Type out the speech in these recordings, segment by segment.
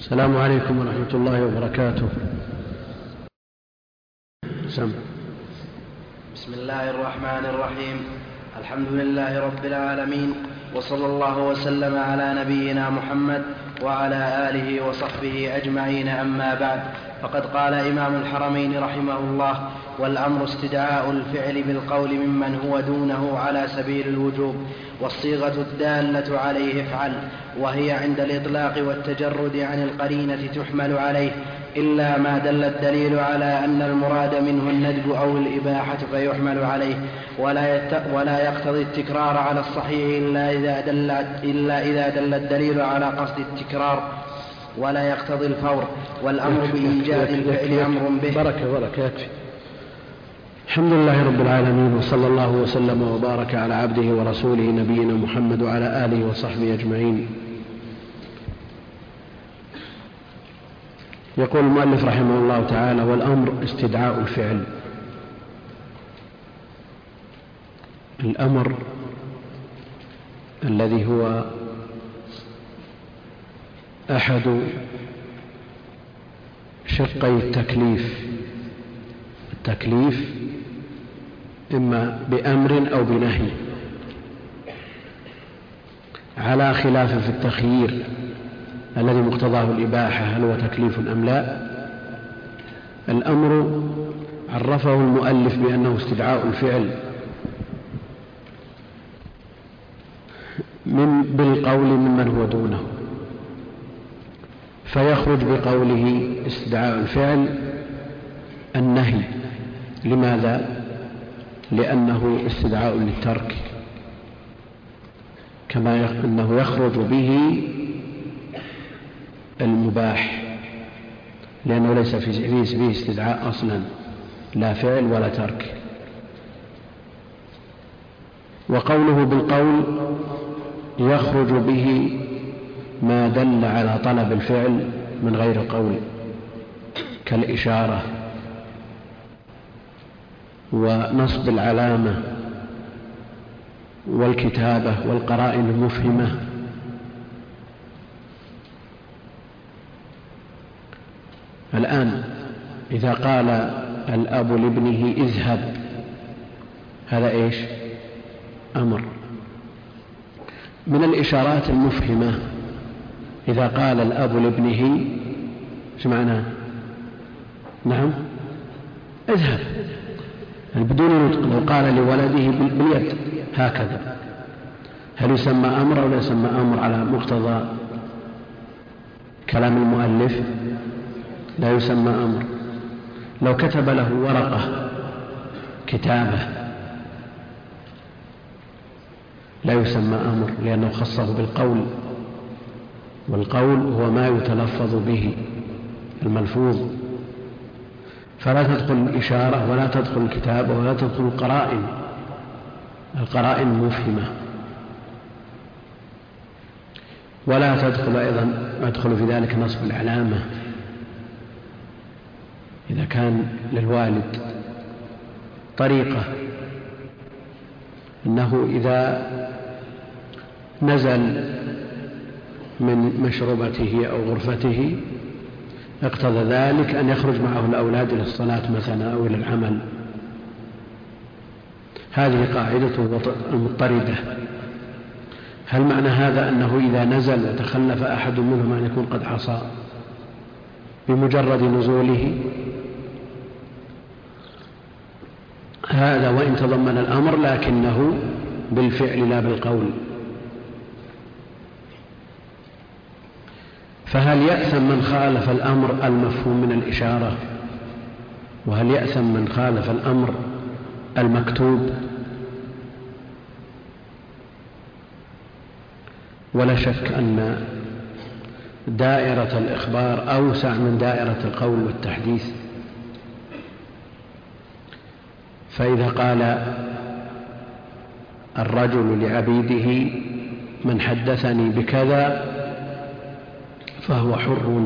السلام عليكم ورحمة الله وبركاته. بسم الله الرحمن الرحيم. الحمد لله رب العالمين، وصلى الله وسلم على نبينا محمد وعلى آله وصحبه أجمعين. أما بعد، فقد قال إمام الحرمين رحمه الله: والأمر استدعاء الفعل بالقول ممن هو دونه على سبيل الوجوب، والصيغة الدالة عليه افعل، وهي عند الإطلاق والتجرد عن القرينة تحمل عليه، إلا ما دل الدليل على أن المراد منه الندب أو الإباحة فيحمل عليه، ولا يقتضي التكرار على الصحيح إلا إذا دل الدليل على قصد التكرار، ولا يقتضي الفور. والأمر بإيجاد الفعل أمر به. بركة يكفي. الحمد لله رب العالمين، وصلى الله وسلم وبارك على عبده ورسوله نبينا محمد وعلى آله وصحبه أجمعين. يقول المؤلف رحمه الله تعالى: والأمر استدعاء الفعل. الأمر الذي هو أحد شقي التكليف إما بأمر أو بنهي، على خلاف في التخيير الذي مقتضاه الإباحة هل هو تكليف أم لا. الأمر عرفه المؤلف بأنه استدعاء الفعل بالقول ممن هو دونه، فيخرج بقوله استدعاء الفعل النهي. لماذا؟ لأنه استدعاء للترك، كما أنه يخرج به المباح، لأنه ليس فيه استدعاء أصلا، لا فعل ولا ترك. وقوله بالقول يخرج به ما دل على طلب الفعل من غير قول، كالإشارة ونصب العلامة والكتابة والقرائن المفهمة. الآن إذا قال الأب لابنه اذهب، هذا إيش؟ أمر. من الإشارات المفهمة إذا قال الأب لابنه ايش معناه؟ نعم، اذهب، بدون نطق. لو قال لولده باليد هكذا، هل يسمى أمر أو لا يسمى أمر على مقتضى كلام المؤلف؟ لا يسمى أمر. لو كتب له ورقة كتابة لا يسمى أمر، لأنه خصه بالقول، والقول هو ما يتلفظ به الملفوظ، فلا تدخل الإشارة ولا تدخل الكتابة ولا تدخل القرائن المفهمة، ولا تدخل أيضا يدخل في ذلك نصب العلامة. إذا كان للوالد طريقة أنه إذا نزل من مشربته أو غرفته اقتضى ذلك أن يخرج معه الأولاد إلى الصلاة مثلا أو إلى العمل، هذه قاعدة مضطردة. هل معنى هذا أنه إذا نزل وتخلف أحد منهم أن يكون قد عصى بمجرد نزوله؟ هذا وإن تضمن الأمر لكنه بالفعل لا بالقول. فهل يأثم من خالف الأمر المفهوم من الإشارة؟ وهل يأثم من خالف الأمر المكتوب؟ ولا شك أن دائرة الإخبار أوسع من دائرة القول والتحديث. فإذا قال الرجل لعبيده من حدثني بكذا فهو حر،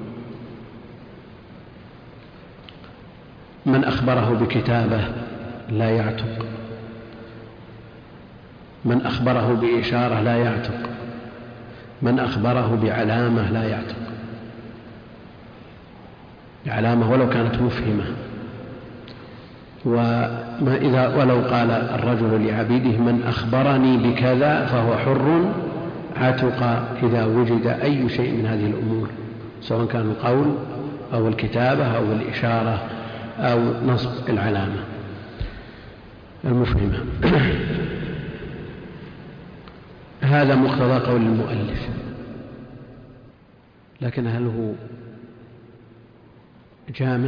من أخبره بكتابة لا يعتق، من أخبره بإشارة لا يعتق، من أخبره بعلامة لا يعتق. علامة ولو كانت مفهمة. ولو قال الرجل لعبيده من أخبرني بكذا فهو حر عتق إذا وجد أي شيء من هذه الأمور، سواء كان القول أو الكتابة أو الإشارة أو نصب العلامة المفهمة. هذا مقتضى قول المؤلف، لكن هل هو جامع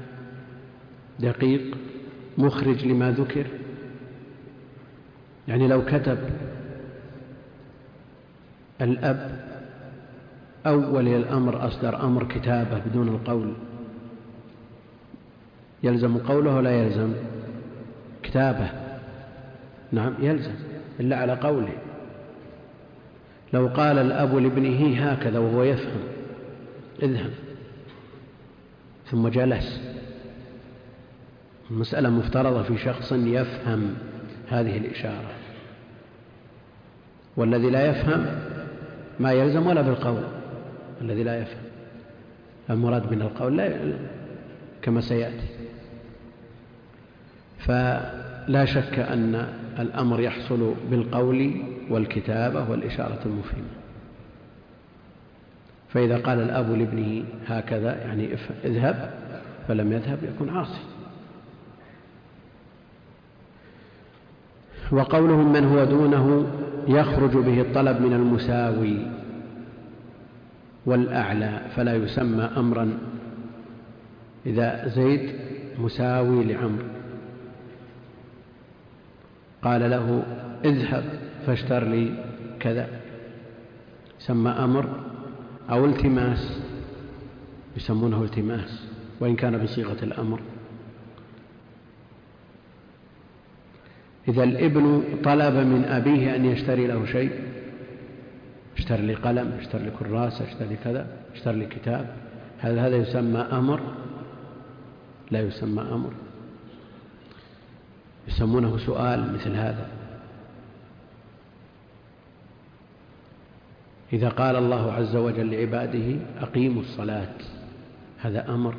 دقيق مخرج لما ذكر؟ يعني لو كتب الأب أول الأمر أصدر أمر كتابة بدون القول، يلزم قوله ولا يلزم كتابة؟ نعم يلزم، إلا على قوله. لو قال الأب لابنه هكذا وهو يفهم اذهب، ثم جلس، المسألة مفترضة في شخص يفهم هذه الإشارة، والذي لا يفهم ما يلزم ولا بالقول. الذي لا يفهم المراد من القول لا كما سيأتي. فلا شك أن الأمر يحصل بالقول والكتابة والإشارة المفهمة. فإذا قال الأب لابنه هكذا يعني اذهب فلم يذهب يكون عاصي. وقولهم من هو دونه يخرج به الطلب من المساوي والأعلى فلا يسمى أمرا. إذا زيد مساوي لعمرو قال له اذهب فاشتر لي كذا يسمى أمر، أو التماس يسمونه التماس وإن كان بصيغة الأمر. إذا الابن طلب من أبيه أن يشتري له شيء، اشتر لي قلم، اشتر لي كراسة، اشتر لي كذا، اشتر لي كتاب، هذا يسمى أمر؟ لا يسمى أمر، يسمونه سؤال مثل هذا. إذا قال الله عز وجل لعباده أقيموا الصلاة هذا أمر،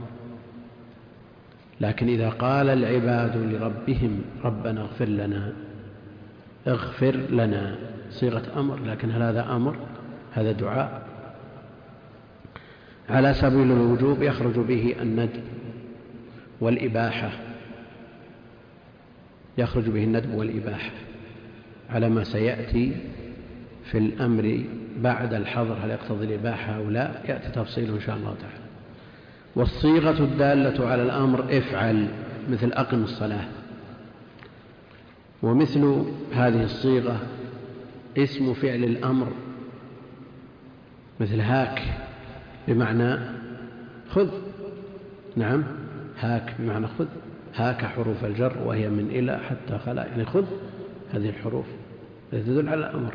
لكن إذا قال العباد لربهم ربنا اغفر لنا، اغفر لنا صيغة أمر، لكن هل هذا أمر؟ هذا دعاء. على سبيل الوجوب يخرج به الندب والإباحة، يخرج به الندب والإباحة على ما سيأتي في الأمر بعد الحظر، هل يقتضي الإباحة أو لا، يأتي تفصيله إن شاء الله تعالى. والصيغة الدالة على الأمر افعل، مثل أقم الصلاة. ومثل هذه الصيغة اسم فعل الأمر مثل هاك بمعنى خذ، نعم هاك بمعنى خذ، هاك حروف الجر وهي من إلى حتى خلا، يعني خذ هذه الحروف التي تدل على الأمر.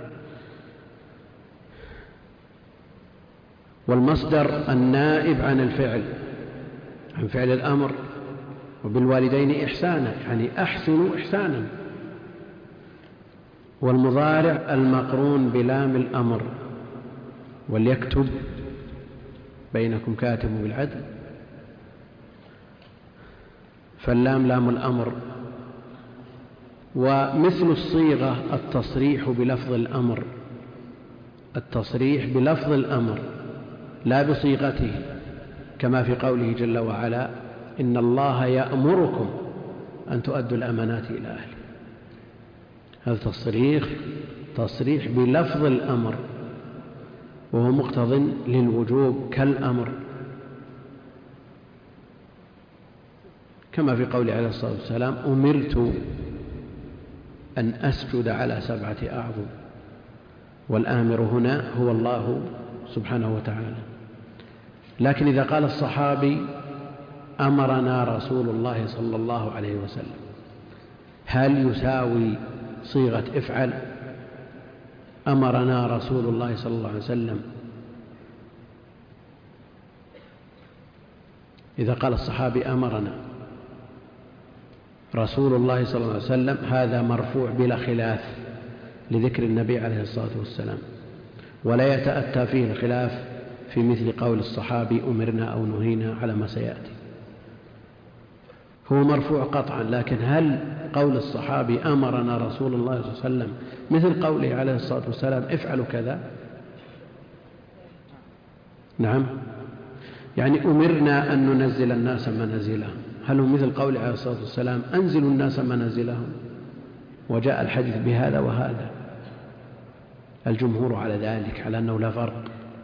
والمصدر النائب عن الفعل، عن فعل الأمر. وبالوالدين إحسانا يعني أحسنوا إحسانا. والمضارع المقرون بلام الأمر، وليكتب بينكم كاتب بالعدل، فاللام لام الأمر. ومثل الصيغة التصريح بلفظ الأمر، التصريح بلفظ الأمر لا بصيغته، كما في قوله جل وعلا إن الله يأمركم أن تؤدوا الأمانات إلى أهله. هذا تصريح بلفظ الأمر وهو مقتض للوجوب كالأمر، كما في قوله عليه الصلاة والسلام أمرت أن أسجد على 7 أعظم، والآمر هنا هو الله سبحانه وتعالى. لكن إذا قال الصحابي أمرنا رسول الله صلى الله عليه وسلم، هل يساوي صيغة افعل؟ أمرنا رسول الله صلى الله عليه وسلم، إذا قال الصحابي أمرنا رسول الله صلى الله عليه وسلم هذا مرفوع بلا خلاف لذكر النبي عليه الصلاة والسلام، ولا يتأتى فيه الخلاف في مثل قول الصحابي أمرنا أو نهينا على ما سيأتي. هو مرفوع قطعا، لكن هل قول الصحابي أمرنا رسول الله صلى الله عليه وسلم مثل قوله عليه الصلاة والسلام افعلوا كذا؟ نعم، يعني أمرنا أن ننزل الناس منازلهم، هل هو مثل قوله عليه الصلاة والسلام أنزلوا الناس منازلهم؟ وجاء الحديث بهذا وهذا. الجمهور على ذلك، على أنه لا فرق،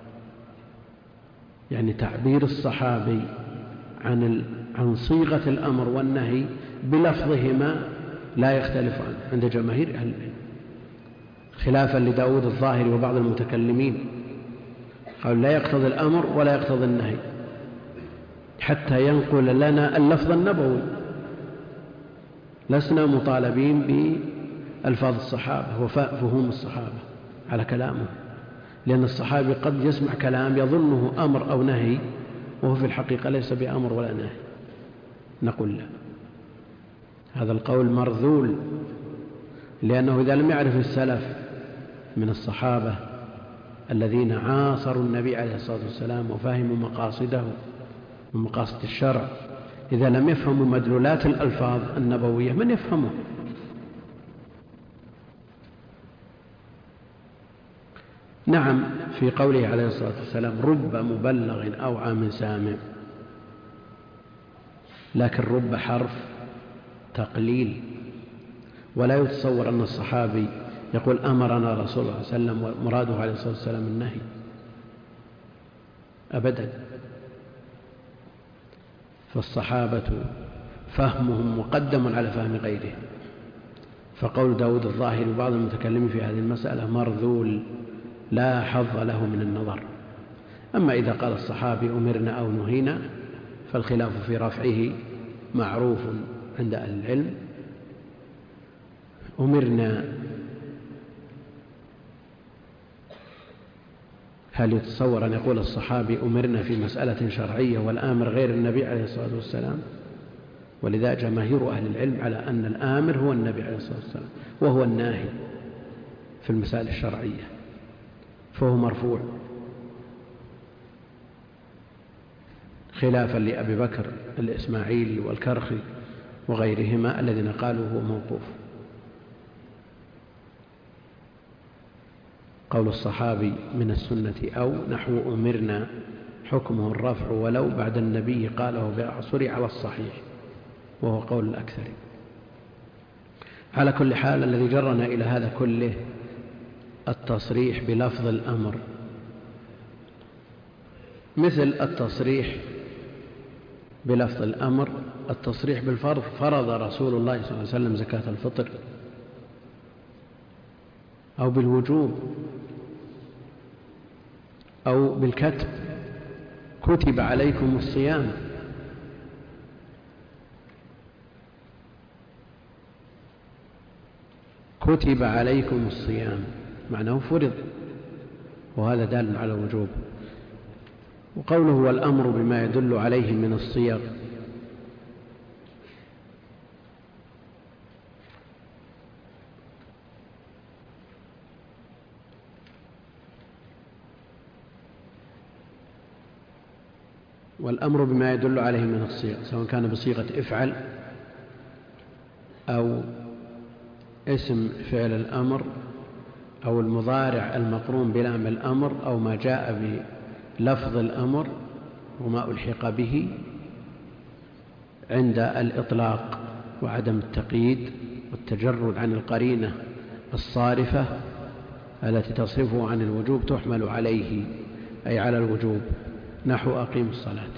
يعني تعبير الصحابي عن صيغة الأمر والنهي بلفظهما لا يختلف عنه عند جماهير أهل العلم، خلافا لداود الظاهري وبعض المتكلمين قالوا لا يقتضي الأمر ولا يقتضي النهي حتى ينقل لنا اللفظ النبوي، لسنا مطالبين بألفاظ الصحابة وفهوم الصحابة على كلامه، لأن الصحابي قد يسمع كلام يظنه أمر أو نهي وهو في الحقيقة ليس بأمر ولا نهي، نقول له هذا القول مرذول، لأنه إذا لم يعرف السلف من الصحابة الذين عاصروا النبي عليه الصلاة والسلام وفهموا مقاصده ومقاصد الشرع، إذا لم يفهموا مدلولات الألفاظ النبوية من يفهمه؟ نعم، في قوله عليه الصلاة والسلام رب مبلغ أوعى من سامع، لكن رب حرف تقليل، ولا يتصور أن الصحابي يقول أمرنا رسول الله صلى الله عليه وسلم ومراده عليه الصلاة والسلام النهي أبدا. فالصحابة فهمهم مقدم على فهم غيرهم، فقول داود الظاهري وبعض المتكلمين في هذه المسألة مرذول لا حظ له من النظر. أما إذا قال الصحابي أمرنا أو نهينا فالخلاف في رفعه معروف عند أهل العلم. أمرنا هل يتصور أن يقول الصحابي أمرنا في مسألة شرعية والآمر غير النبي عليه الصلاة والسلام؟ ولذا جماهير أهل العلم على أن الآمر هو النبي عليه الصلاة والسلام وهو الناهي في المسائل الشرعية، فهو مرفوع، خلافا لأبي بكر الإسماعيلي والكرخي وغيرهما الذين قالوا هو موقوف. قول الصحابي من السنة أو نحو أمرنا حكمه الرفع ولو بعد النبي قاله بعصر على الصحيح، وهو قول الأكثر. على كل حال الذي جرنا إلى هذا كله التصريح بلفظ الأمر، مثل التصريح بلفظ الأمر التصريح بالفرض، فرض رسول الله صلى الله عليه وسلم زكاة الفطر، أو بالوجوب، أو بالكتب كتب عليكم الصيام، كتب عليكم الصيام معناه فرض، وهذا دال على الوجوب. وقوله والأمر بما يدل عليه من الصيغ، والأمر بما يدل عليه من الصيغ سواء كان بصيغة افعل أو اسم فعل الأمر أو المضارع المقرون بلام الأمر أو ما جاء بلفظ الأمر وما ألحق به عند الإطلاق وعدم التقييد والتجرد عن القرينة الصارفة التي تصرفه عن الوجوب تحمل عليه أي على الوجوب، نحو أقيم الصلاة.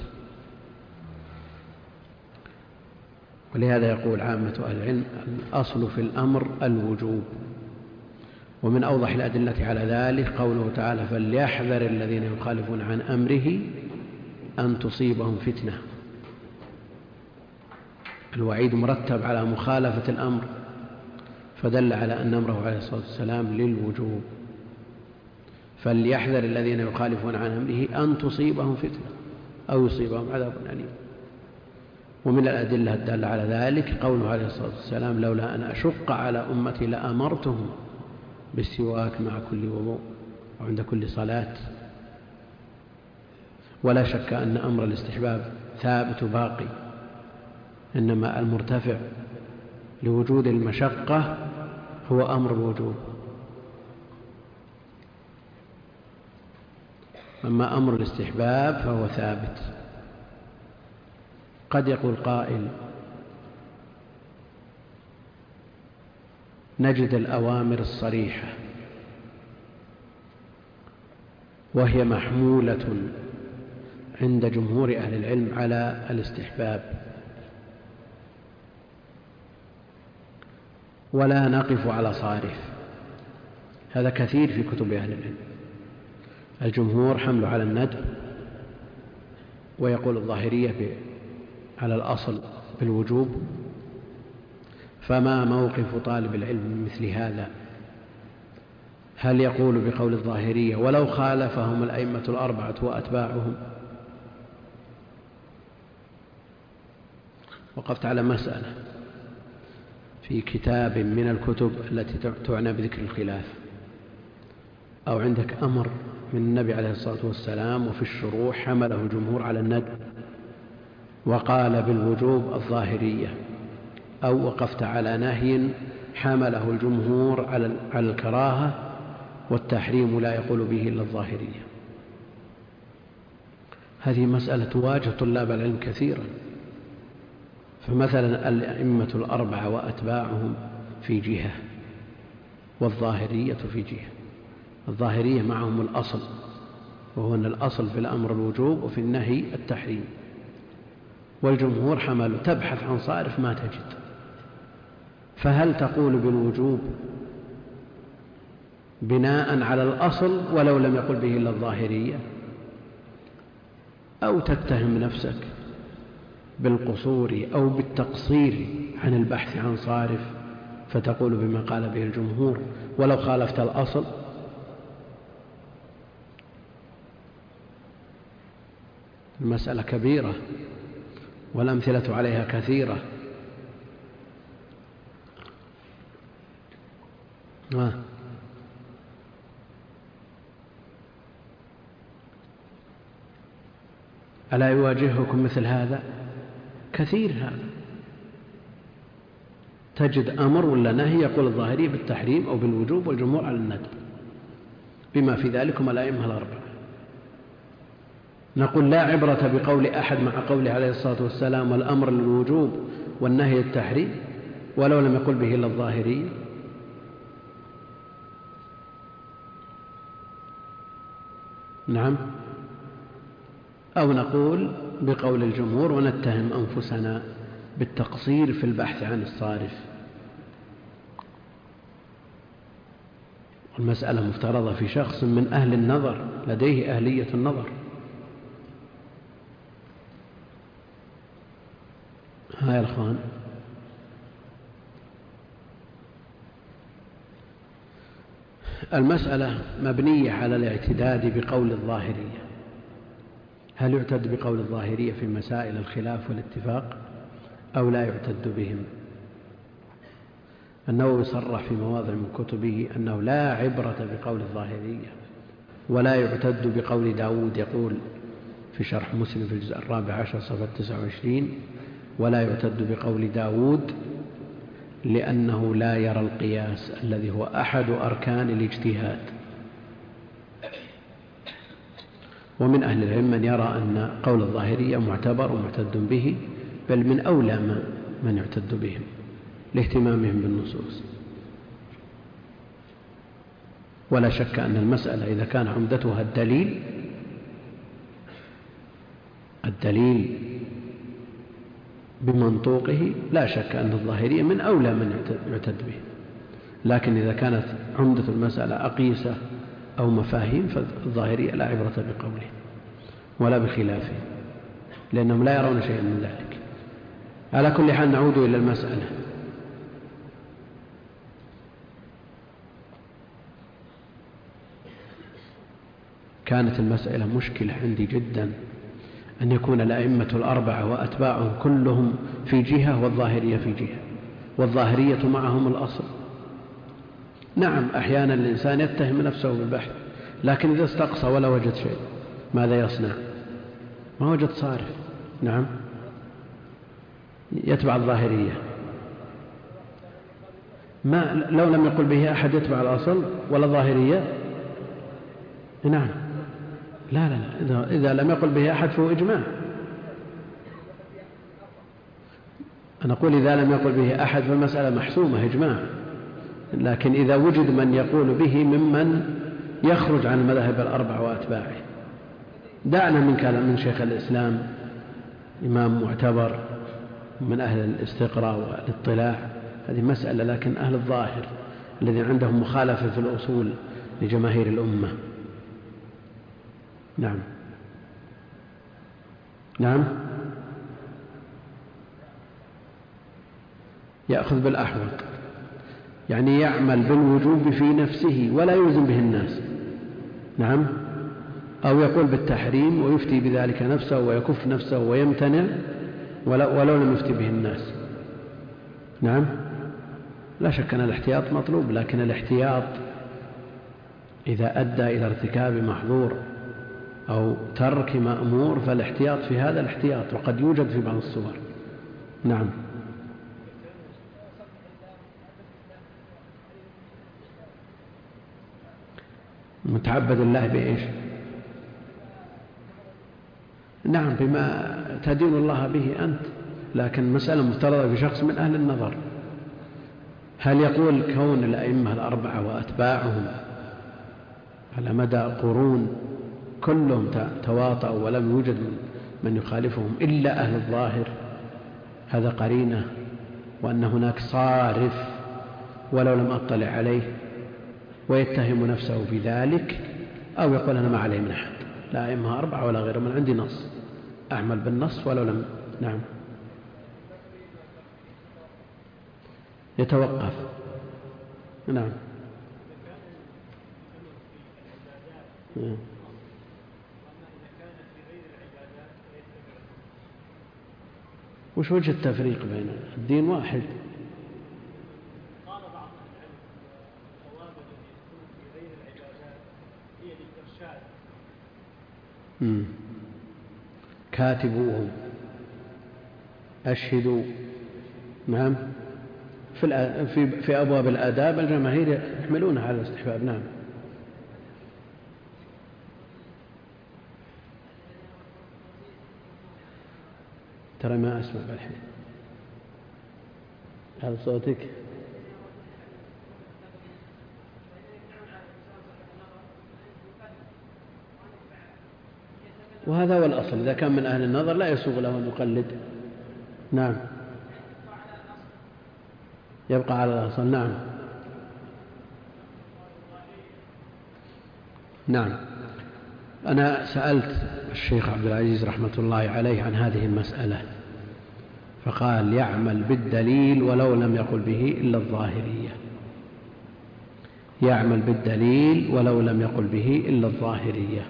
ولهذا يقول عامة أهل العلم الأصل في الأمر الوجوب. ومن أوضح الأدلة على ذلك قوله تعالى فليحذر الذين يخالفون عن أمره أن تصيبهم فتنة، الوعيد مرتب على مخالفة الأمر، فدل على أن أمره عليه الصلاة والسلام للوجوب. فليحذر الذين يخالفون عن أمره أن تصيبهم فتنة أو يصيبهم عذاب أليم. ومن الأدلة الدالة على ذلك قوله عليه الصلاة والسلام لولا أن أشق على أمتي لأمرتهم بالسواك مع كل وضوء وعند كل صلاة. ولا شك أن أمر الاستحباب ثابت باقي، إنما المرتفع لوجود المشقة هو أمر الوجوب. أما أمر الاستحباب فهو ثابت. قد يقول قائل: نجد الأوامر الصريحة وهي محمولة عند جمهور أهل العلم على الاستحباب، ولا نقف على صارف. هذا كثير في كتب أهل العلم. الجمهور حمله على الندب، ويقول الظاهرية على الأصل بالوجوب. فما موقف طالب العلم من مثل هذا؟ هل يقول بقول الظاهرية ولو خالفهم الأئمة الأربعة وأتباعهم؟ وقفت على مسألة في كتاب من الكتب التي تعنى بذكر الخلاف، أو عندك أمر من النبي عليه الصلاة والسلام وفي الشروح حمله الجمهور على الندب وقال بالوجوب الظاهرية، أو وقفت على نهي حمله الجمهور على الكراهة والتحريم لا يقول به إلا الظاهرية. هذه مسألة تواجه طلاب العلم كثيرا. فمثلا الأئمة الأربعة وأتباعهم في جهة، والظاهرية في جهة. الظاهرية معهم الأصل، وهو أن الأصل في الأمر الوجوب وفي النهي التحريم، والجمهور حملوا تبحث عن صارف ما تجد. فهل تقول بالوجوب بناء على الأصل ولو لم يقل به إلا الظاهرية، أو تتهم نفسك بالقصور أو بالتقصير عن البحث عن صارف فتقول بما قال به الجمهور ولو خالفت الأصل؟ المسألة كبيرة والأمثلة عليها كثيرة. ألا يواجهكم مثل هذا؟ كثير هذا. تجد أمر ولا نهي يقول الظاهري بالتحريم أو بالوجوب والجمهور على الندب، بما في ذلكم الأئمة الأربعة. نقول لا عبرة بقول أحد مع قوله عليه الصلاة والسلام والأمر للوجوب والنهي التحريم ولو لم يقل به إلا الظاهري. نعم. أو نقول بقول الجمهور ونتهم أنفسنا بالتقصير في البحث عن الصارف. المسألة مفترضة في شخص من أهل النظر لديه أهلية النظر. ها يا الأخوان، المسألة مبنية على الاعتداد بقول الظاهرية. هل يعتد بقول الظاهرية في مسائل الخلاف والاتفاق أو لا يعتد بهم؟ النووي صرح في مواضع من كتبه أنه لا عبرة بقول الظاهرية ولا يعتد بقول داود. يقول في شرح مسلم في الجزء 14 صفحة 29: ولا يعتد بقول داود لأنه لا يرى القياس الذي هو أحد أركان الاجتهاد. ومن أهل العلم من يرى أن قول الظاهرية معتبر ومعتد به، بل من أولى من يعتد بهم لاهتمامهم بالنصوص. ولا شك أن المسألة إذا كان عمدتها الدليل بمنطوقه لا شك أن الظاهرية من أولى من يعتد به. لكن إذا كانت عمدة المسألة أقيسة أو مفاهيم فالظاهرية لا عبرة بقوله ولا بخلافه، لأنهم لا يرون شيئا من ذلك. على كل حال نعود إلى المسألة. كانت المسألة مشكلة عندي جدا أن يكون الأئمة الأربعة وأتباعهم كلهم في جهة والظاهرية في جهة، والظاهرية معهم الأصل. نعم، أحيانا الإنسان يتهم نفسه بالبحث، لكن إذا استقصى ولا وجد شيء ماذا يصنع؟ ما وجد صارف. نعم، يتبع الظاهرية. ما لو لم يقل به أحد يتبع الأصل ولا الظاهرية. نعم، لا لا لا، إذا لم يقل به أحد فهو إجماع. أنا أقول إذا لم يقل به أحد فالمسألة محسومة إجماع، لكن إذا وجد من يقول به ممن يخرج عن المذاهب الأربع وأتباعه. دعنا من كلام من شيخ الإسلام، إمام معتبر من أهل الاستقراء والاطلاع، هذه مسألة، لكن أهل الظاهر الذين عندهم مخالفة في الأصول لجماهير الأمة. نعم نعم، يأخذ بالأحوط، يعني يعمل بالوجوب في نفسه ولا يلزم به الناس. نعم، أو يقول بالتحريم ويفتي بذلك نفسه ويكف نفسه ويمتنع ولو لم يفتي به الناس. نعم، لا شك أن الاحتياط مطلوب، لكن الاحتياط إذا أدى إلى ارتكاب محظور أو ترك مأمور فالاحتياط في هذا الاحتياط، وقد يوجد في بعض الصور. نعم، متعبد الله بإيش؟ نعم، بما تدين الله به أنت، لكن مسألة مفترضة في شخص من أهل النظر. هل يقول كون الأئمة الأربعة وأتباعهم على مدى قرون كلهم تواطؤوا ولم يوجد من يخالفهم إلا أهل الظاهر، هذا قرينة، وأن هناك صارف ولو لم أطلع عليه، ويتهم نفسه بذلك، أو يقول أنا ما عليه من أحد، لا أئمة أربعة ولا غيره، من عندي نص أعمل بالنص ولو لم. نعم، يتوقف. نعم، وش وجه التفريق بين الدين واحد؟ قال بعض العلم الثواب الذي يكون في غير العبادات هي للإرشاد. كاتبوهم، أشهدوا. نعم، في أبواب الآداب الجماهير يحملونها على الاستحباب. نعم، ترى ما أسمع بالحين، هذا صوتك. وهذا هو الأصل، إذا كان من أهل النظر لا يسوغ له أن يقلد. نعم، يبقى على الأصل. نعم نعم، أنا سألت الشيخ عبد العزيز رحمة الله عليه عن هذه المسألة، فقال يعمل بالدليل ولو لم يقل به إلا الظاهرية، يعمل بالدليل ولو لم يقل به إلا الظاهرية.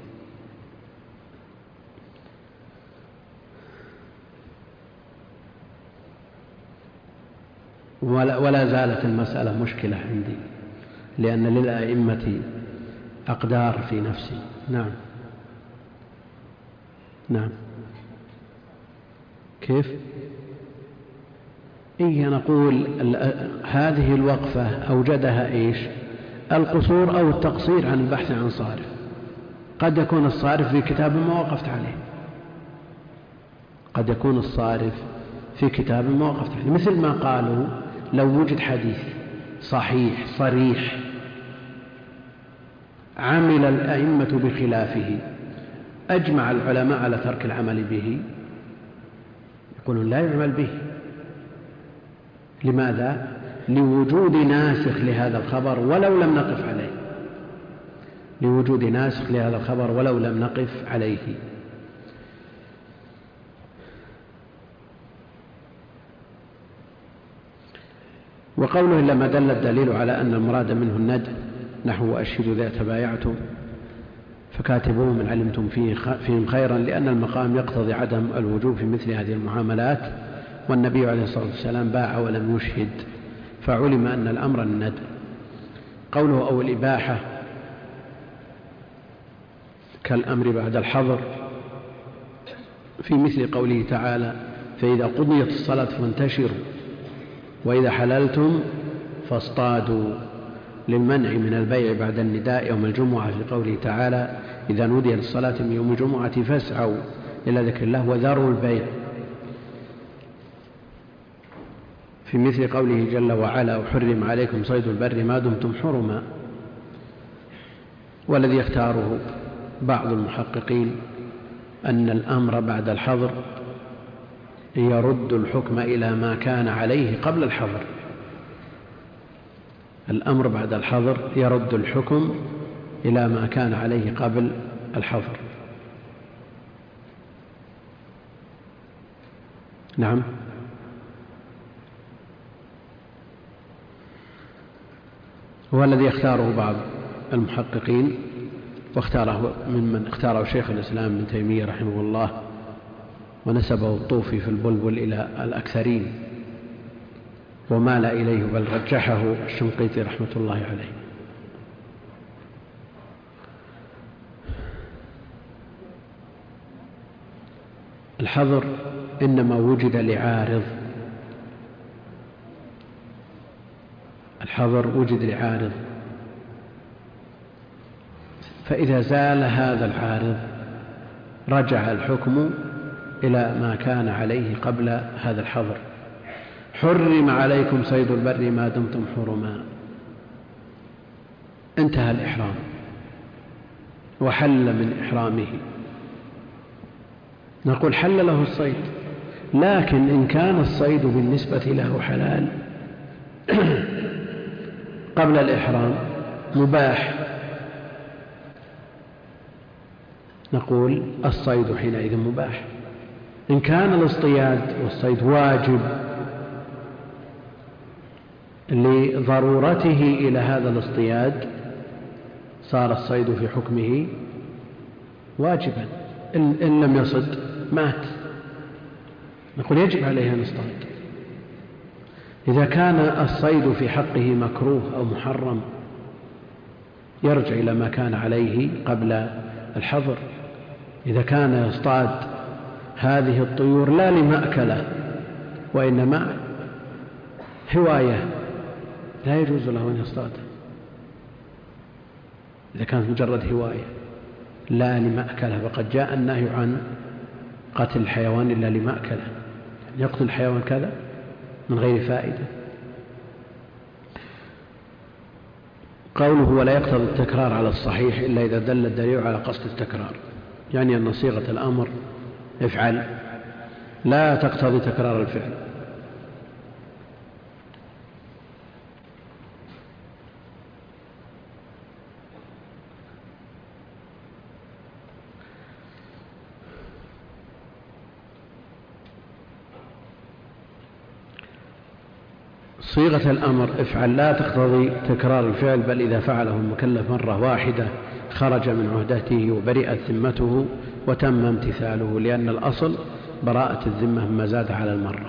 ولا زالت المسألة مشكلة عندي، لأن للأئمة أقدار في نفسي. نعم نعم، كيف؟ نقول هذه الوقفة أوجدها إيش؟ القصور أو التقصير عن البحث عن صارف. قد يكون الصارف في كتاب ما وقفت عليه، قد يكون الصارف في كتاب ما وقفت عليه، مثل ما قالوا لو وجد حديث صحيح صريح عمل الأئمة بخلافه أجمع العلماء على ترك العمل به، يقولون لا يعمل به. لماذا؟ لوجود ناسخ لهذا الخبر ولو لم نقف عليه، لوجود ناسخ لهذا الخبر ولو لم نقف عليه. وقوله إلا ما دل الدليل على أن المراد منه الندب، نحو وأشهدوا إذا تبايعتم فكاتبوهم إن علمتم فيهم خيرا، لأن المقام يقتضي عدم الوجوب في مثل هذه المعاملات، والنبي عليه الصلاة والسلام باع ولم يشهد، فعلم أن الأمر الندب. قوله أو الإباحة كالأمر بعد الحظر في مثل قوله تعالى: فإذا قضيت الصلاة فانتشروا وإذا حللتم فاصطادوا، للمنع من البيع بعد النداء يوم الجمعة في قوله تعالى: إذا نودي للصلاة من يوم الجمعة فاسعوا إلى ذكر الله وذروا البيع، في مثل قوله جل وعلا: وحرم عليكم صيد البر ما دمتم حرما. والذي يختاره بعض المحققين أن الأمر بعد الحظر يرد الحكم إلى ما كان عليه قبل الحظر. الأمر بعد الحظر يرد الحكم إلى ما كان عليه قبل الحظر. نعم. هو الذي يختاره بعض المحققين، واختاره ممن اختاره شيخ الإسلام ابن تيمية رحمه الله، ونسبه الطوفي في البلبل إلى الأكثرين، ومال إليه بل رجحه الشنقيطي رحمة الله عليه. الحظر إنما وجد لعارض، الحظر وجد لعارض، فإذا زال هذا العارض رجع الحكم إلى ما كان عليه قبل هذا الحظر. حرم عليكم صيد البر ما دمتم حرما، انتهى الإحرام وحل من إحرامه، نقول حل له الصيد، لكن إن كان الصيد بالنسبة له حلال قبل الإحرام مباح، نقول الصيد حينئذ مباح. إن كان الاصطياد والصيد واجب لضرورته إلى هذا الاصطياد صار الصيد في حكمه واجبا، إن لم يصد مات، نقول يجب عليه أن يصطاد. إذا كان الصيد في حقه مكروه أو محرم يرجع إلى ما كان عليه قبل الحظر. إذا كان يصطاد هذه الطيور لا لمأكله وإنما هواية لا يجوز له أن يصطاد، إذا كانت مجرد هواية لا لمأكله، فقد جاء النهي عن قتل الحيوان إلا لمأكله، يقتل الحيوان كذا من غير فائدة. قوله ولا يقتضي التكرار على الصحيح إلا إذا دل الدليل على قصد التكرار، يعني أن صيغة الأمر افعل لا تقتضي تكرار الفعل. صيغة الأمر افعل لا تقتضي تكرار الفعل، بل إذا فعله المكلف مرة واحدة خرج من عهدته وبرئت ذمته وتم امتثاله، لأن الأصل براءة الذمة مما زاد على المرة،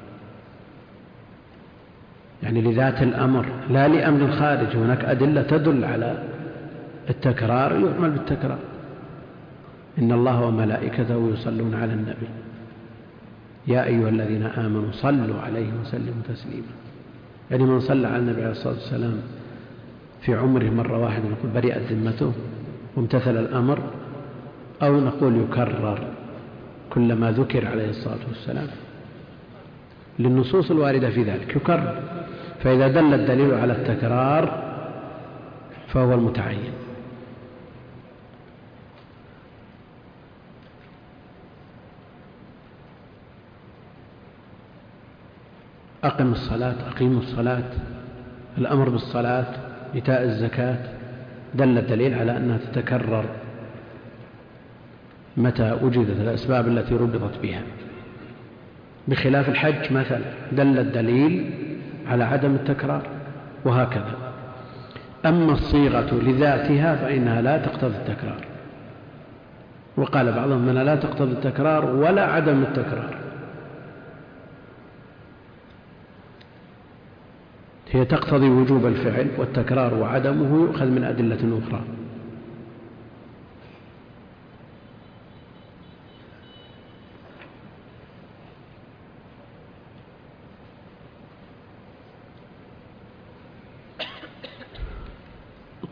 يعني لذات الأمر لا لأمر خارج. هناك أدلة تدل على التكرار يعمل بالتكرار. إن الله وملائكته يصلون على النبي يا أيها الذين آمنوا صلوا عليه وسلموا تسليما، يعني من صلى على النبي عليه الصلاة والسلام في عمره مرة واحدة نقول برئت ذمته وامتثل الأمر، أو نقول يكرر كلما ذكر عليه الصلاة والسلام للنصوص الواردة في ذلك يكرر، فإذا دل الدليل على التكرار فهو المتعين. أقم الصلاة، أقيموا الصلاة، الأمر بالصلاة، إيتاء الزكاة، دل الدليل على أنها تتكرر متى وجدت الأسباب التي ربطت بها، بخلاف الحج مثلا دل الدليل على عدم التكرار، وهكذا. أما الصيغة لذاتها فإنها لا تقتضي التكرار، وقال بعضهم أنها لا تقتضي التكرار ولا عدم التكرار، هي تقتضي وجوب الفعل، والتكرار وعدمه يؤخذ من أدلة أخرى.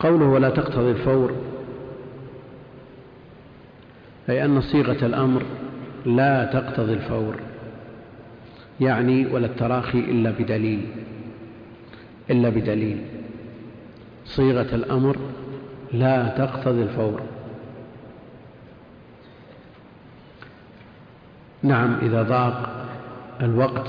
قوله ولا تقتضي الفور أي أن صيغة الأمر لا تقتضي الفور، يعني ولا التراخي إلا بدليل. صيغة الأمر لا تقتضي الفور. نعم، إذا ضاق الوقت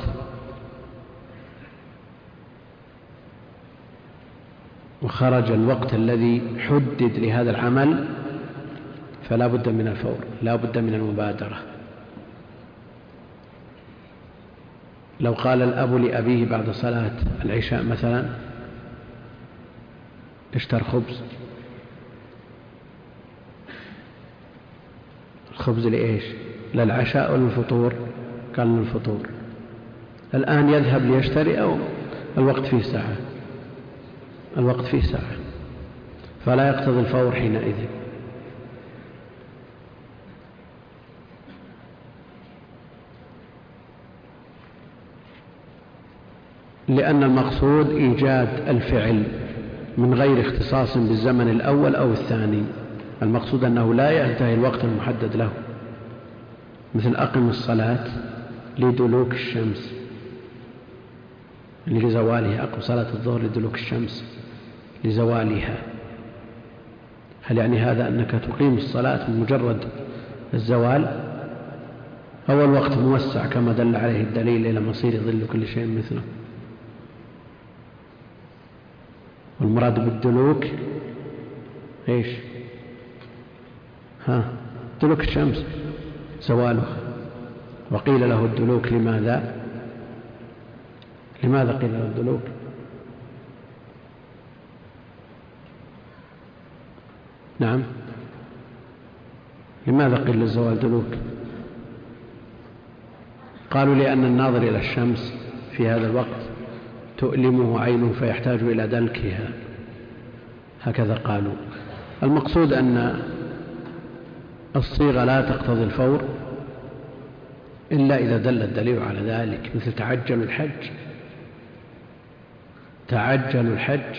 وخرج الوقت الذي حدد لهذا العمل فلا بد من الفور، لا بد من المبادرة. لو قال الأب لأبيه بعد صلاة العشاء مثلا اشتر خبز، الخبز لإيش؟ للعشاء ولا الفطور؟ قال للفطور. الآن يذهب ليشتري أو الوقت فيه ساعة؟ الوقت فيه ساعة، فلا يقتضي الفور حينئذ. لأن المقصود إيجاد الفعل من غير اختصاص بالزمن الأول أو الثاني. المقصود أنه لا ينتهي الوقت المحدد له، مثل أقم الصلاة لدلوك الشمس، لزوالها. أقم صلاة الظهر لدلوك الشمس لزوالها. هل يعني هذا أنك تقيم الصلاة من مجرد الزوال، أو الوقت موسع كما دل عليه الدليل إلى مصير ظل كل شيء مثله؟ والمراد بالدلوك إيش؟ دلوك الشمس زوالها. وقيل له الدلوك لماذا قيل له الدلوك؟ نعم، لماذا قيل للزوال دلوك؟ قالوا لأن الناظر إلى الشمس في هذا الوقت تؤلمه عينه فيحتاج إلى دلكها، هكذا قالوا. المقصود أن الصيغة لا تقتضي الفور إلا إذا دل الدليل على ذلك، مثل تعجل الحج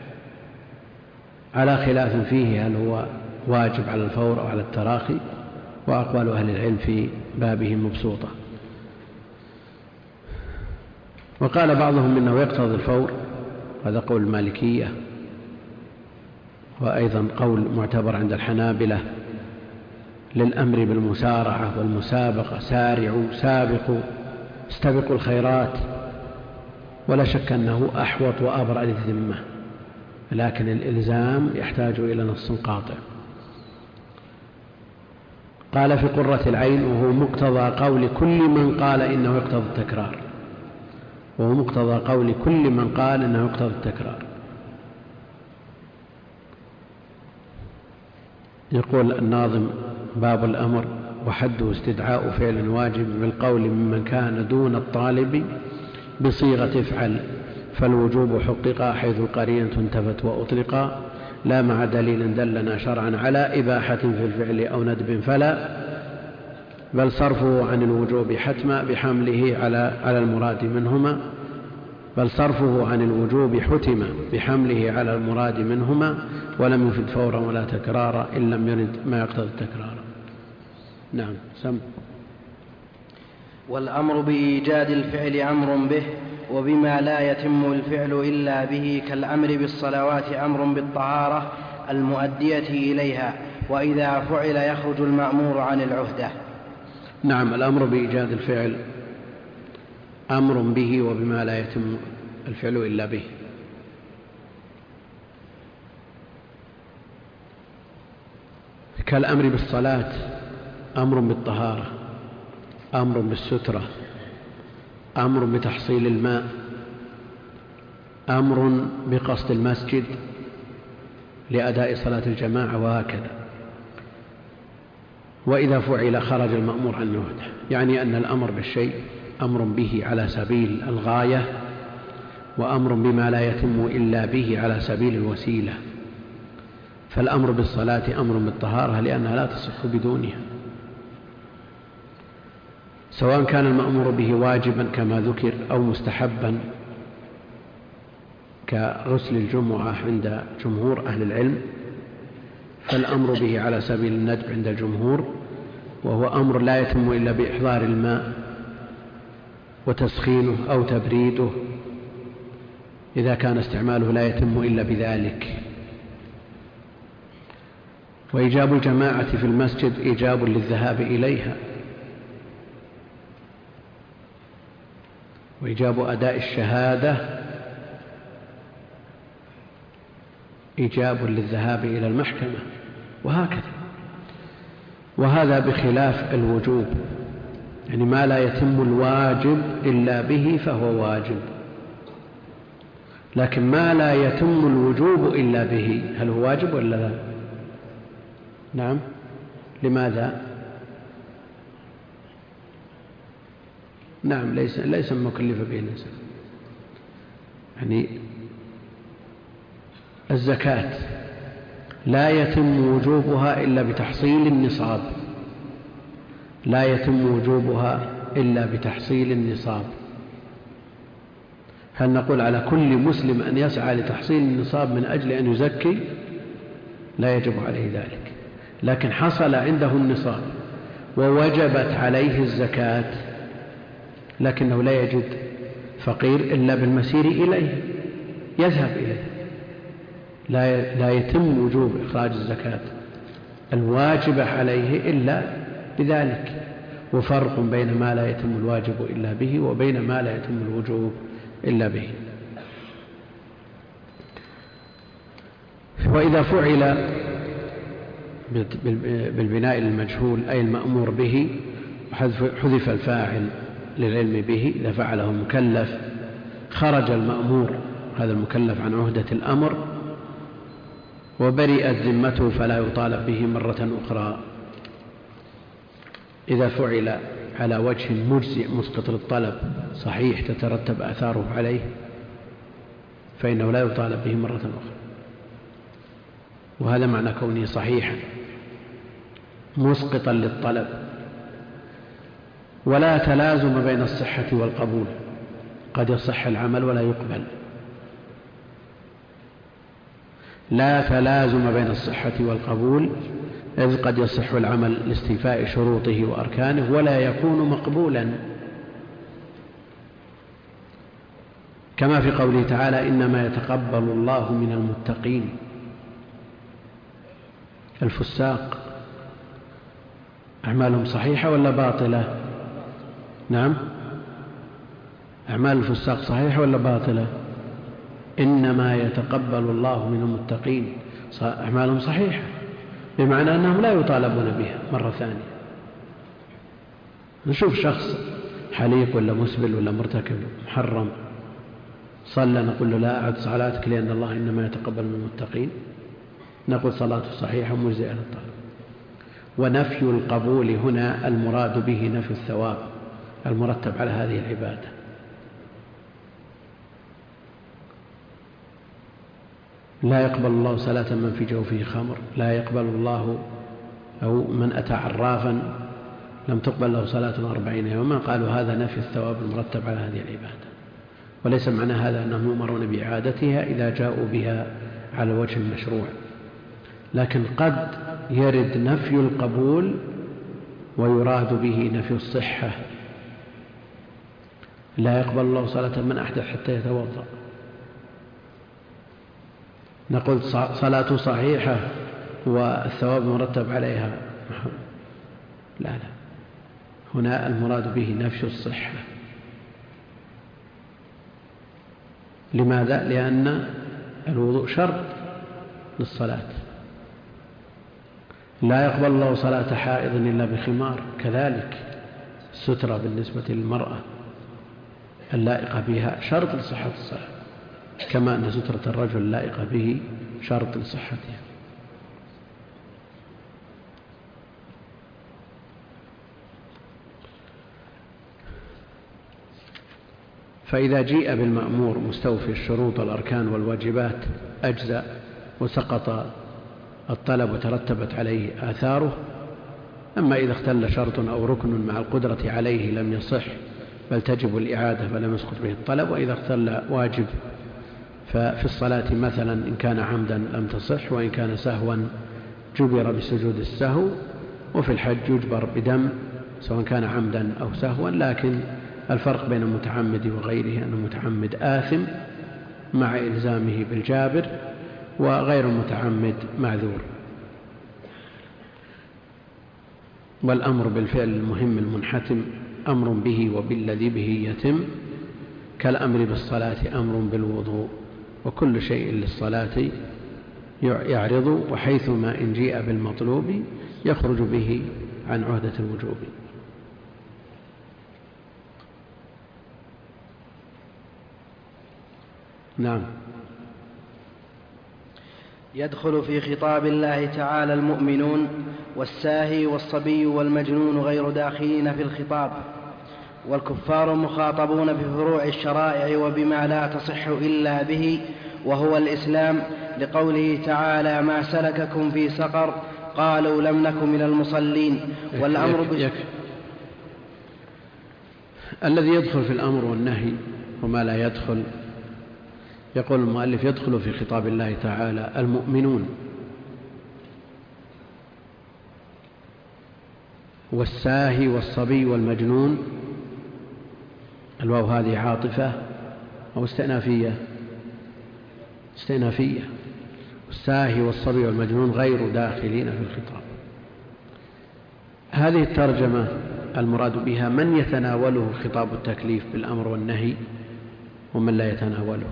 على خلاف فيه هل هو واجب على الفور أو على التراخي، وأقوال أهل العلم في بابه مبسوطة. وقال بعضهم إنه يقتضي الفور، هذا قول المالكية، وأيضا قول معتبر عند الحنابلة للأمر بالمسارعة والمسابقة، سارعوا سابقوا استبقوا الخيرات. ولا شك أنه أحوط وأبرأ للذمة، لكن الإلزام يحتاج إلى نص قاطع. قال في قرة العين وهو مقتضى قول كل من قال إنه يقتضي التكرار، يقول الناظم باب الأمر وحده استدعاء فعل واجب بالقول ممن كان دون الطالب بصيغة افعل، فالوجوب حقق حيث القرينة انتفت وأطلقا، لا مع دليل دلنا شرعا على إباحة في الفعل أو ندب فلا، بل صرفه عن الوجوب حتما بحمله على المراد منهما، ولم يفد فورا ولا تكرارا إن لم يرد ما يقتضي التكرار. نعم، سم. والأمر بإيجاد الفعل أمر به، وبما لا يتم الفعل إلا به، كالأمر بالصلوات أمر بالطهارة المؤدية إليها، وإذا فعل يخرج المأمور عن العهدة. نعم، الأمر بإيجاد الفعل أمر به، وبما لا يتم الفعل إلا به. كالأمر بالصلاة أمر بالطهارة، أمر بالسترة، أمر بتحصيل الماء، أمر بقصد المسجد لأداء صلاة الجماعة، وهكذا. وإذا فعل خرج المأمور عن العهدة، يعني أن الأمر بالشيء أمر به على سبيل الغاية، وأمر بما لا يتم إلا به على سبيل الوسيلة. فالأمر بالصلاة أمر بالطهارة لأنها لا تصح بدونها، سواء كان المأمور به واجبا كما ذكر أو مستحبا كغسل الجمعة عند جمهور أهل العلم فالأمر به على سبيل الندب عند الجمهور، وهو أمر لا يتم إلا بإحضار الماء وتسخينه أو تبريده إذا كان استعماله لا يتم إلا بذلك. وإيجاب الجماعة في المسجد إيجاب للذهاب إليها، وإيجاب أداء الشهادة إيجاب للذهاب إلى المحكمة، وهكذا. وهذا بخلاف الوجوب، يعني ما لا يتم الواجب إلا به فهو واجب، لكن ما لا يتم الوجوب إلا به هل هو واجب ولا لا؟ نعم. لماذا؟ نعم، ليس مكلف به الإنسان. يعني الزكاة لا يتم وجوبها إلا بتحصيل النصاب، لا يتم وجوبها إلا بتحصيل النصاب. هل نقول على كل مسلم أن يسعى لتحصيل النصاب من أجل أن يزكي؟ لا يجب عليه ذلك، لكن حصل عنده النصاب ووجبت عليه الزكاة، لكنه لا يجد فقير إلا بالمسير إليه، يذهب إليه. لا يتم وجوب إخراج الزكاة الواجبة عليه إلا بذلك. وفرق بين ما لا يتم الواجب إلا به وبين ما لا يتم الوجوب إلا به. وإذا فعل بالبناء للمجهول أي المأمور به حذف الفاعل للعلم به، إذا فعله المكلف خرج المأمور هذا المكلف عن عهدة الأمر وبرئت ذمته فلا يطالب به مرة أخرى. إذا فعل على وجه مجزئ مسقط للطلب صحيح تترتب آثاره عليه فإنه لا يطالب به مرة أخرى، وهذا معنى كونه صحيحا مسقطا للطلب. ولا تلازم بين الصحة والقبول، قد يصح العمل ولا يقبل. لا تلازم بين الصحة والقبول، إذ قد يصح العمل لاستيفاء شروطه وأركانه ولا يكون مقبولا، كما في قوله تعالى إنما يتقبل الله من المتقين. الفساق أعمالهم صحيحة ولا باطلة؟ نعم، أعمال الفساق صحيحة ولا باطلة؟ إنما يتقبل الله من المتقين، أعمالهم صحيحة بمعنى أنهم لا يطالبون بها مرة ثانية. نشوف شخص حليق ولا مسبل ولا مرتكب محرم صلى، نقول له لا أعد صلاتك لأن الله إنما يتقبل من المتقين، نقول صلاته صحيحة مجزئة للطالب. ونفي القبول هنا المراد به نفي الثواب المرتب على هذه العبادة. لا يقبل الله صلاة من في جوفه خمر، لا يقبل الله، أو من أتى عرافا لم تقبل له صلاة 40 يوما، قالوا هذا نفي الثواب المرتب على هذه العبادة. وليس معنى هذا أنهم يؤمرون بإعادتها إذا جاءوا بها على وجه المشروع، لكن قد يرد نفي القبول ويراد به نفي الصحة. لا يقبل الله صلاة من أحدث حتى يتوضأ، نقول صلاة صحيحة والثواب مرتب عليها، لا، هنا المراد به نفي الصحة. لماذا؟ لأن الوضوء شرط للصلاة. لا يقبل الله صلاة حائض إلا بخمار، كذلك السترة بالنسبة للمرأة اللائقة بها شرط لصحة الصلاة، كما أن سترة الرجل اللائقة به شرط لصحتها. فإذا جيء بالمأمور مستوفي الشروط والأركان والواجبات أجزأ وسقط الطلب وترتبت عليه آثاره. أما إذا اختل شرط أو ركن مع القدرة عليه لم يصح بل تجب الإعادة فلم يسقط به الطلب. وإذا اختل واجب ففي الصلاة مثلا إن كان عمدا لم تصح، وإن كان سهوا جبر بسجود السهو، وفي الحج يجبر بدم سواء كان عمدا أو سهوا، لكن الفرق بين المتعمد وغيره أن المتعمد آثم مع إلزامه بالجابر، وغير المتعمد معذور. والأمر بالفعل المهم المنحتم أمر به وبالذي به يتم، كالأمر بالصلاة أمر بالوضوء، وكل شيء للصلاة يعرض، وحيثما إن جيء بالمطلوب يخرج به عن عهدة الوجوب. نعم. يدخل في خطاب الله تعالى المؤمنون، والساهي والصبي والمجنون غير داخلين في الخطاب، والكفار مخاطبون بفروع الشرائع وبما لا تصح إلا به وهو الإسلام، لقوله تعالى: ما سلككم في سقر؟ قالوا لم نك من المصلين. والأمر الذي يدخل في الأمر والنهي وما لا يدخل، يقول المؤلف: يدخل في خطاب الله تعالى المؤمنون، والساهي والصبي والمجنون. الواو هذه عاطفة أو استئنافية؟ استئنافية. الساهي والصبي والمجنون غير داخلين في الخطاب. هذه الترجمة المراد بها من يتناوله خطاب التكليف بالأمر والنهي ومن لا يتناوله.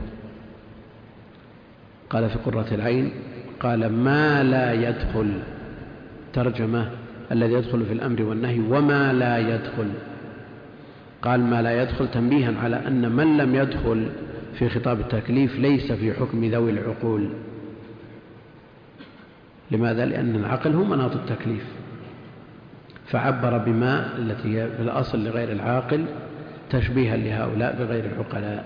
قال في قرة العين: قال ما لا يدخل، ترجمة الذي يدخل في الأمر والنهي وما لا يدخل. قال ما لا يدخل تنبيها على أن من لم يدخل في خطاب التكليف ليس في حكم ذوي العقول. لماذا؟ لأن العقل هو مناط التكليف، فعبر بما التي هي في الأصل لغير العاقل تشبيها لهؤلاء بغير العقلاء.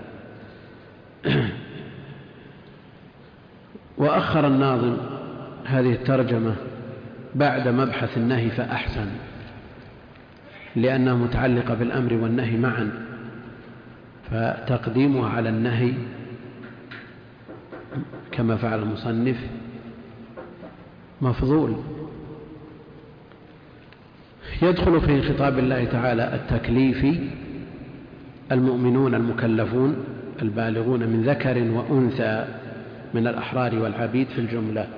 وأخر الناظم هذه الترجمة بعد مبحث النهي فأحسن، لأنها متعلقة بالأمر والنهي معا، فتقديمها على النهي كما فعل المصنف مفضول. يدخل في خطاب الله تعالى التكليفي المؤمنون المكلفون البالغون من ذكر وأنثى من الأحرار والعبيد في الجملة.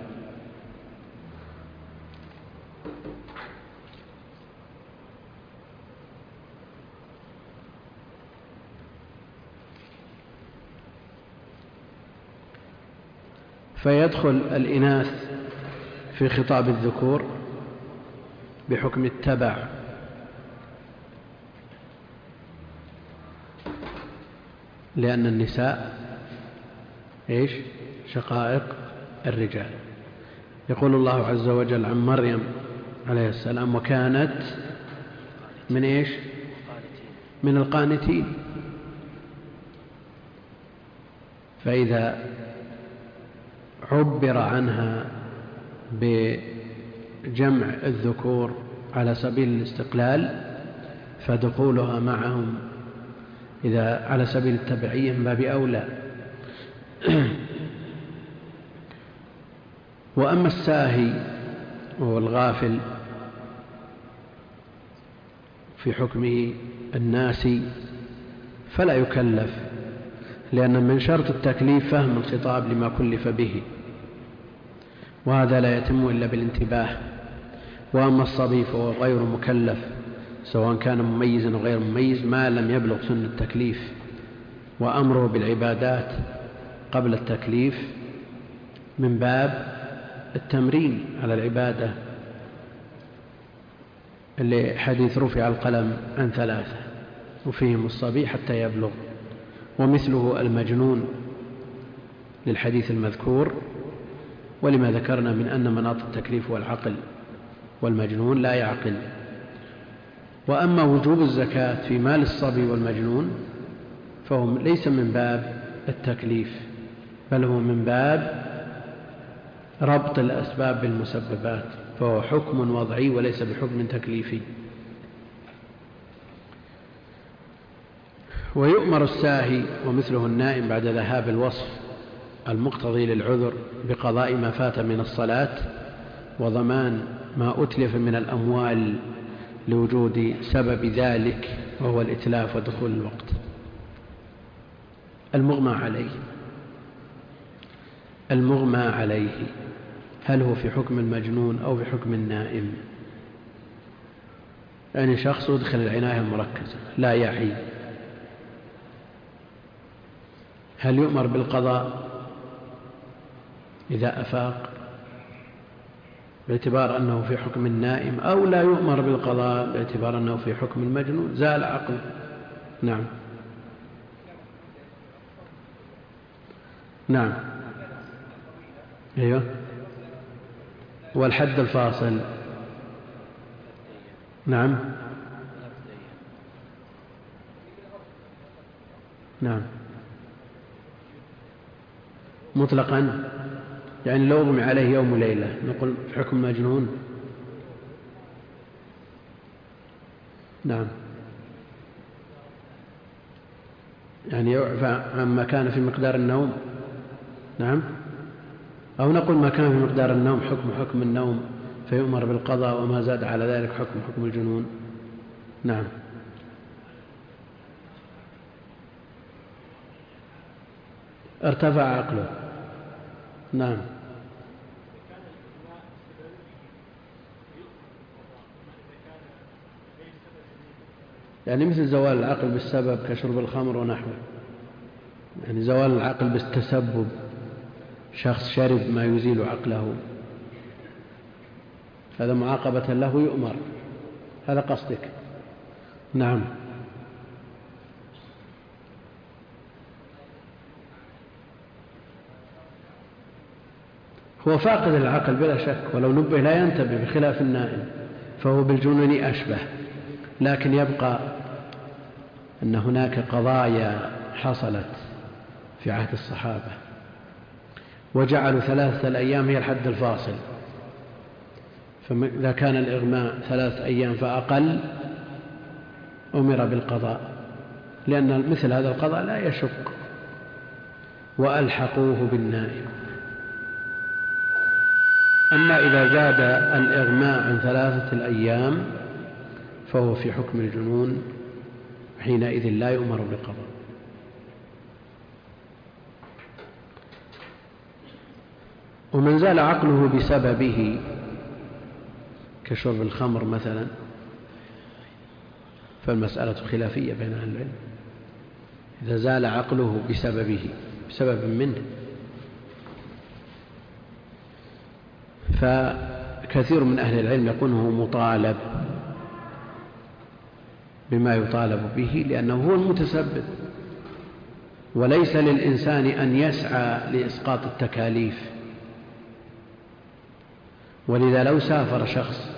فيدخل الإناث في خطاب الذكور بحكم التبع، لأن النساء إيش؟ شقائق الرجال. يقول الله عز وجل عن مريم عليه السلام: وكانت من إيش؟ من القانتين. فإذا عبر عنها بجمع الذكور على سبيل الاستقلال فدخولها معهم إذا على سبيل التبعية من باب أولى. وأما الساهي وهو الغافل في حكمه الناسي فلا يكلف، لأن من شرط التكليف فهم الخطاب لما كلف به، وهذا لا يتم إلا بالانتباه. وأما الصبي فهو غير مكلف سواء كان مميزا أو غير مميز ما لم يبلغ سن التكليف، وأمره بالعبادات قبل التكليف من باب التمرين على العبادة، اللي حديث رفع القلم عن 3 وفيهم الصبي حتى يبلغ، ومثله المجنون للحديث المذكور، ولما ذكرنا من أن مناط التكليف هو العقل، والمجنون لا يعقل. وأما وجوب الزكاة في مال الصبي والمجنون فهو ليس من باب التكليف، بل هو من باب ربط الأسباب بالمسببات، فهو حكم وضعي وليس بحكم تكليفي. ويؤمر الساهي ومثله النائم بعد ذهاب الوصف المقتضي للعذر بقضاء ما فات من الصلاة وضمان ما أتلف من الأموال لوجود سبب ذلك وهو الإتلاف ودخول الوقت. المغمى عليه هل هو في حكم المجنون أو في حكم النائم؟ يعني شخص يدخل العناية المركزة لا يعي، هل يؤمر بالقضاء إذا أفاق باعتبار أنه في حكم النائم، أو لا يؤمر بالقضاء باعتبار أنه في حكم المجنون زال عقله؟ نعم. نعم. أيوه. والحد الفاصل؟ نعم. نعم. مطلقا يعني لو أغمي عليه يوم وليلة نقول في حكم مجنون؟ نعم. يعني يعفى عما كان في مقدار النوم. نعم. أو نقول ما كان في مقدار النوم حكم النوم فيؤمر بالقضاء، وما زاد على ذلك حكم الجنون. نعم. ارتفع عقله. نعم. يعني مثل زوال العقل بالسبب كشرب الخمر ونحوه، يعني زوال العقل بالتسبب، شخص شرب ما يزيل عقله، هذا معاقبة له يؤمر، هذا قصدك؟ نعم. هو فاقد العقل بلا شك، ولو نبه لا ينتبه بخلاف النائم، فهو بالجنون أشبه. لكن يبقى أن هناك قضايا حصلت في عهد الصحابة وجعلوا 3 الأيام هي الحد الفاصل، فإذا كان الإغماء 3 أيام فأقل أمر بالقضاء، لأن مثل هذا القضاء لا يشق، وألحقوه بالنائم. أما إذا زاد الإغماء عن 3 الأيام فهو في حكم الجنون، حينئذ لا يؤمر بالقضاء. ومن زال عقله بسببه كشرب الخمر مثلا فالمسألة خلافية بين أهل العلم. إذا زال عقله بسبب منه، فكثير من أهل العلم يقول هو مطالب بما يطالب به لأنه هو المتسبب، وليس للإنسان أن يسعى لإسقاط التكاليف. ولذا لو سافر شخص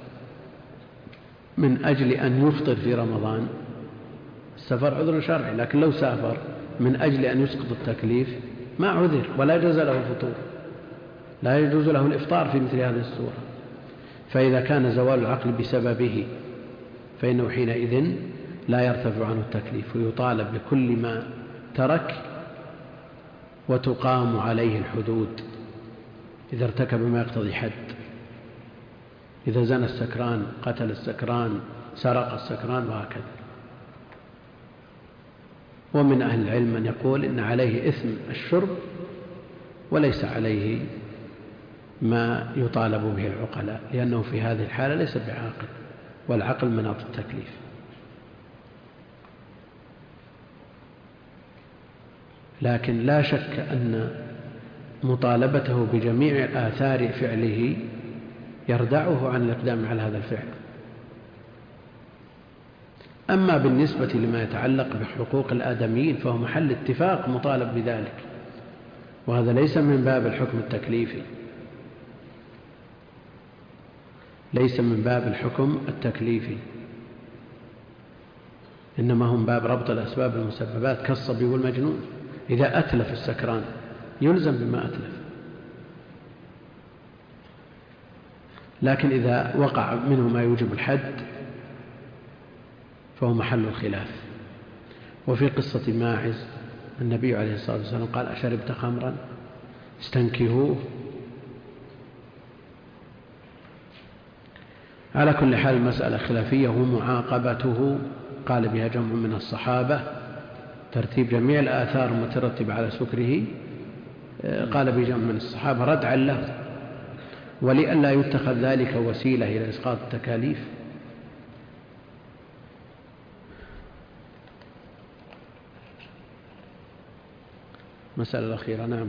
من أجل أن يفطر في رمضان، السفر عذر شرعي، لكن لو سافر من أجل أن يسقط التكليف ما عذر ولا يجوز له الفطور، لا يجوز له الإفطار في مثل هذه الصورة. فإذا كان زوال العقل بسببه فإنه حينئذ لا يرتفع عنه التكليف، ويطالب بكل ما ترك وتقام عليه الحدود. إذا ارتكب ما يقتضي حد، إذا زنى السكران، قتل السكران، سرق السكران، وهكذا. ومن أهل العلم من يقول إن عليه إثم الشرب وليس عليه ما يطالب به العقلاء، لأنه في هذه الحالة ليس بعاقل، والعقل مناط التكليف. لكن لا شك أن مطالبته بجميع آثار فعله يردعه عن الإقدام على هذا الفعل. أما بالنسبة لما يتعلق بحقوق الآدميين فهو محل اتفاق مطالب بذلك، وهذا ليس من باب الحكم التكليفي، ليس من باب الحكم التكليفي، إنما هم باب ربط الأسباب المسببات كالصبي والمجنون. إذا أتلف السكران يلزم بما أتلف، لكن إذا وقع منه ما يوجب الحد فهو محل الخلاف. وفي قصة ماعز النبي عليه الصلاة والسلام قال: أشربت خمرا؟ استنكهوه. على كل حال المسألة خلافية، ومعاقبته قال بها جمع من الصحابة، ترتيب جميع الآثار المترتبة على سكره قال بجمع من الصحابة ردعا له، ولئلا يتخذ ذلك وسيلة إلى إسقاط التكاليف. مسألة الأخيرة. نعم.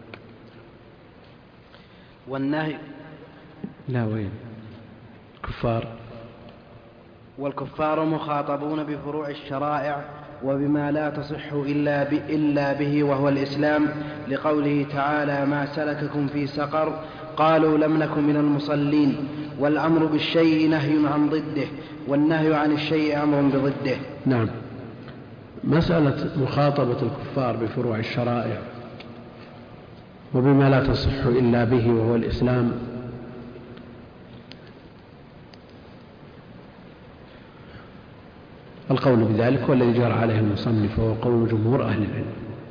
والنهي لا وين كفار. والكفار مخاطبون بفروع الشرائع وبما لا تصح إلا به وهو الإسلام، لقوله تعالى: ما سلككم في سقر؟ قالوا لم نكن من المصلين. والأمر بالشيء نهي عن ضده، والنهي عن الشيء أمر بضده. نعم. مسألة مخاطبة الكفار بفروع الشرائع وبما لا تصح إلا به وهو الإسلام، القول بذلك هو الذي جرى عليه المصنف، وهو قول جمهور أهل العلم.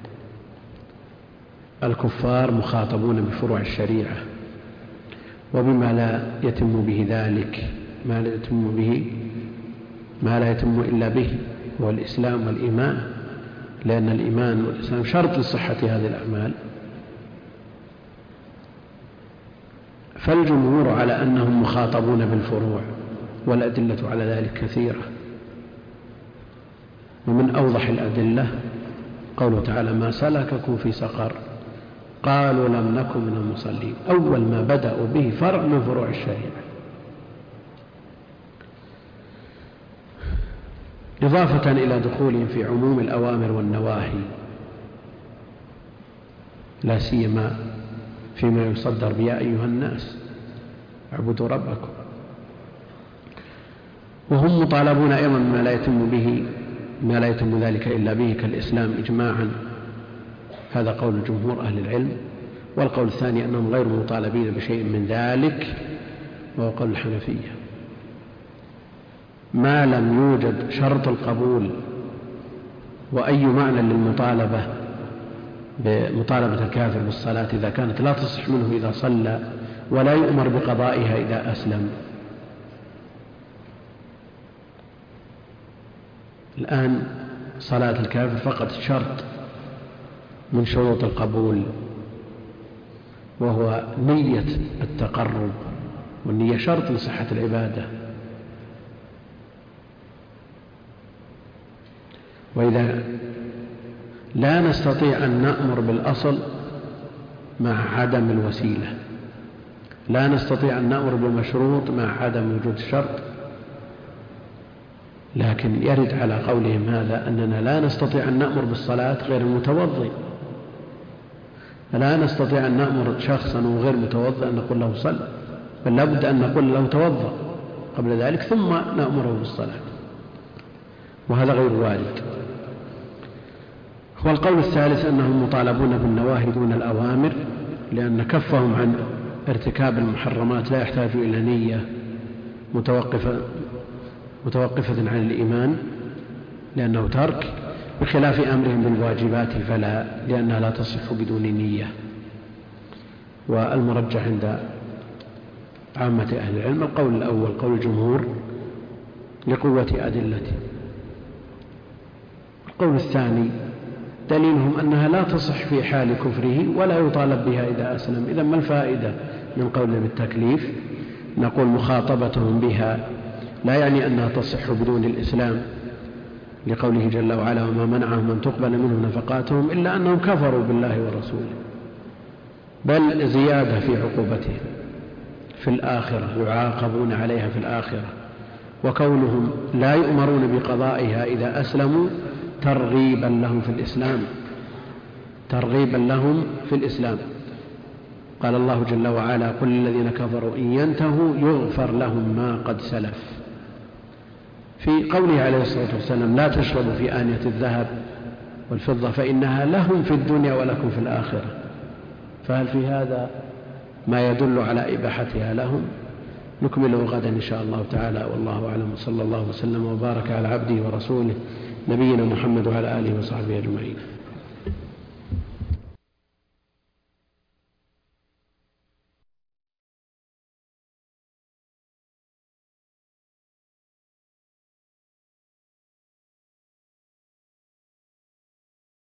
الكفار مخاطبون بفروع الشريعة وبما لا يتم به ذلك، ما لا يتم إلا به هو الإسلام والإيمان، لأن الإيمان والإسلام شرط لصحة هذه الأعمال. فالجمهور على أنهم مخاطبون بالفروع، والأدلة على ذلك كثيرة، ومن أوضح الأدلة قوله تعالى: ما سلككم في سقر؟ قالوا لم نكن من المصلين. أول ما بدأوا به فرع من فروع الشريعة، إضافة إلى دخولهم في عموم الأوامر والنواهي، لا سيما فيما يصدر بيا أيها الناس اعبدوا ربكم. وهم مطالبون أيضا ما لا يتم ذلك إلا به كالإسلام إجماعا، هذا قول جمهور أهل العلم. والقول الثاني أنهم غير مطالبين بشيء من ذلك، وهو قول الحنفية. ما لم يوجد شرط القبول وأي معنى للمطالبة بمطالبة الكافر بالصلاة إذا كانت لا تصح منه إذا صلى، ولا يؤمر بقضائها إذا أسلم. الآن صلاة الكافر فقط شرط من شروط القبول، وهو نية التقرب، والنية شرط لصحة العبادة. وإذا لا نستطيع أن نأمر بالأصل مع عدم الوسيلة، لا نستطيع أن نأمر بالمشروط مع عدم وجود الشرط، لكن يرد على قولهم هذا أننا لا نستطيع أن نأمر بالصلاة غير المتوضئ، لا نستطيع أن نأمر شخصا وغير متوضئ أن نقول له صل، بل لابد أن نقول له توضأ قبل ذلك ثم نأمره بالصلاة، وهذا غير وارد. والقول الثالث أنهم مطالبون بالنواهي دون الأوامر، لأن كفهم عن ارتكاب المحرمات لا يحتاج إلى نية متوقفة عن الإيمان، لأنه ترك، بخلاف أمرهم بالواجبات فلا، لأنها لا تصح بدون نية. والمرجح عند عامة أهل العلم القول الأول، قول الجمهور، لقوة أدلته. القول الثاني دليلهم أنها لا تصح في حال كفره ولا يطالب بها إذا أسلم. إذن ما الفائدة من قولنا بالتكليف؟ نقول مخاطبتهم بها لا يعني أنها تصح بدون الإسلام، لقوله جل وعلا: وما منعهم أن تقبل منهم نفقاتهم إلا أنهم كفروا بالله ورسوله، بل زيادة في عقوبتهم في الآخرة، يعاقبون عليها في الآخرة. وكونهم لا يؤمرون بقضائها إذا أسلموا ترغيبا لهم في الإسلام، ترغيبا لهم في الإسلام. قال الله جل وعلا: قل للذين كفروا إن ينتهوا يغفر لهم ما قد سلف. في قوله عليه الصلاة والسلام: لا تشربوا في آنية الذهب والفضة فإنها لهم في الدنيا ولكم في الآخرة. فهل في هذا ما يدل على إباحتها لهم؟ نكمله غدا إن شاء الله تعالى، والله أعلم، صلى الله وسلم وبارك على عبده ورسوله نبينا محمد وعلى آله وصحبه أجمعين.